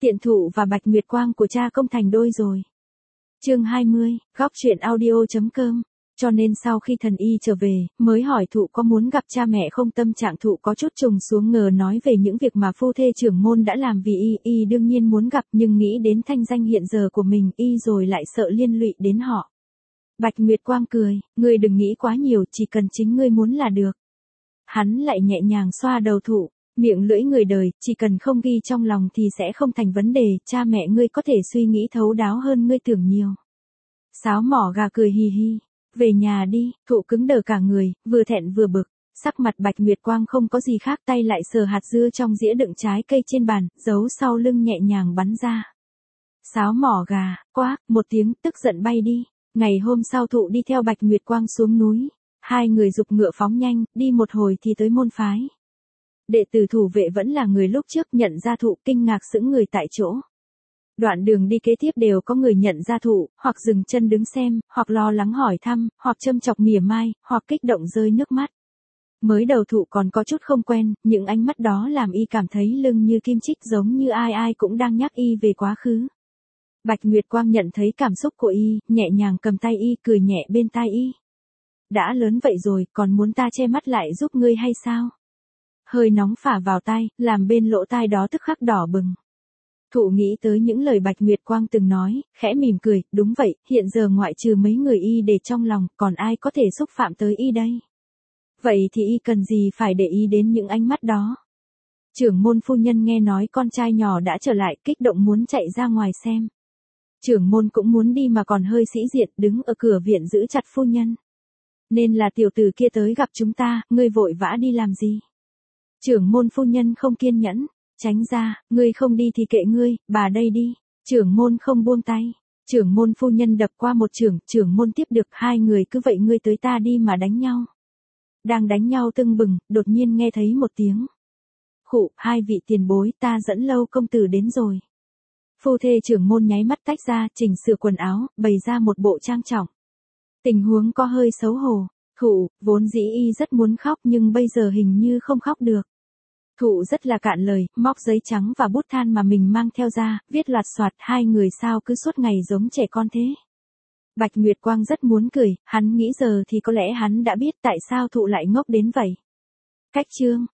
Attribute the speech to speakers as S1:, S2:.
S1: Tiện Thụ và Bạch Nguyệt Quang của cha công thành đôi rồi. Chương 20, góc truyện audio.com. Cho nên sau khi thần y trở về, mới hỏi Thụ có muốn gặp cha mẹ không. Tâm trạng Thụ có chút trùng xuống, ngờ nói về những việc mà phu thê trưởng môn đã làm vì y đương nhiên muốn gặp, nhưng nghĩ đến thanh danh hiện giờ của mình y rồi lại sợ liên lụy đến họ. Bạch Nguyệt Quang cười, ngươi đừng nghĩ quá nhiều, chỉ cần chính ngươi muốn là được. Hắn lại nhẹ nhàng xoa đầu Thụ, miệng lưỡi người đời, chỉ cần không ghi trong lòng thì sẽ không thành vấn đề, cha mẹ ngươi có thể suy nghĩ thấu đáo hơn ngươi tưởng nhiều. Sáo mỏ gà cười hì hì, về nhà đi. Thụ cứng đờ cả người, vừa thẹn vừa bực, sắc mặt Bạch Nguyệt Quang không có gì khác, tay lại sờ hạt dưa trong dĩa đựng trái cây trên bàn, giấu sau lưng nhẹ nhàng bắn ra. Sáo mỏ gà, quác, một tiếng, tức giận bay đi. Ngày hôm sau Thụ đi theo Bạch Nguyệt Quang xuống núi, hai người giục ngựa phóng nhanh, đi một hồi thì tới môn phái. Đệ tử thủ vệ vẫn là người lúc trước, nhận ra Thụ kinh ngạc sững người tại chỗ. Đoạn đường đi kế tiếp đều có người nhận ra Thụ, hoặc dừng chân đứng xem, hoặc lo lắng hỏi thăm, hoặc châm chọc mỉa mai, hoặc kích động rơi nước mắt. Mới đầu Thụ còn có chút không quen, những ánh mắt đó làm y cảm thấy lưng như kim chích, giống như ai ai cũng đang nhắc y về quá khứ. Bạch Nguyệt Quang nhận thấy cảm xúc của y, nhẹ nhàng cầm tay y, cười nhẹ bên tai y. Đã lớn vậy rồi, còn muốn ta che mắt lại giúp ngươi hay sao? Hơi nóng phả vào tai, làm bên lỗ tai đó tức khắc đỏ bừng. Thụ nghĩ tới những lời Bạch Nguyệt Quang từng nói, khẽ mỉm cười, đúng vậy, hiện giờ ngoại trừ mấy người y để trong lòng, còn ai có thể xúc phạm tới y đây? Vậy thì y cần gì phải để ý đến những ánh mắt đó? Trưởng môn phu nhân nghe nói con trai nhỏ đã trở lại, kích động muốn chạy ra ngoài xem. Trưởng môn cũng muốn đi mà còn hơi sĩ diện, đứng ở cửa viện giữ chặt phu nhân. Nên là tiểu tử kia tới gặp chúng ta, ngươi vội vã đi làm gì? Trưởng môn phu nhân không kiên nhẫn, tránh ra, ngươi không đi thì kệ ngươi, bà đây đi. Trưởng môn không buông tay, trưởng môn phu nhân đập qua một trưởng môn tiếp được, hai người cứ vậy ngươi tới ta đi mà đánh nhau. Đang đánh nhau tưng bừng, đột nhiên nghe thấy một tiếng. Khụ, hai vị tiền bối, ta dẫn Lâu công tử đến rồi. Phu thê trưởng môn nháy mắt tách ra, chỉnh sửa quần áo, bày ra một bộ trang trọng. Tình huống có hơi xấu hổ. Thụ, vốn dĩ y rất muốn khóc nhưng bây giờ hình như không khóc được. Thụ rất là cạn lời, móc giấy trắng và bút than mà mình mang theo ra, viết loạt soạt, hai người sao cứ suốt ngày giống trẻ con thế. Bạch Nguyệt Quang rất muốn cười, hắn nghĩ giờ thì có lẽ hắn đã biết tại sao Thụ lại ngốc đến vậy. Cách chương.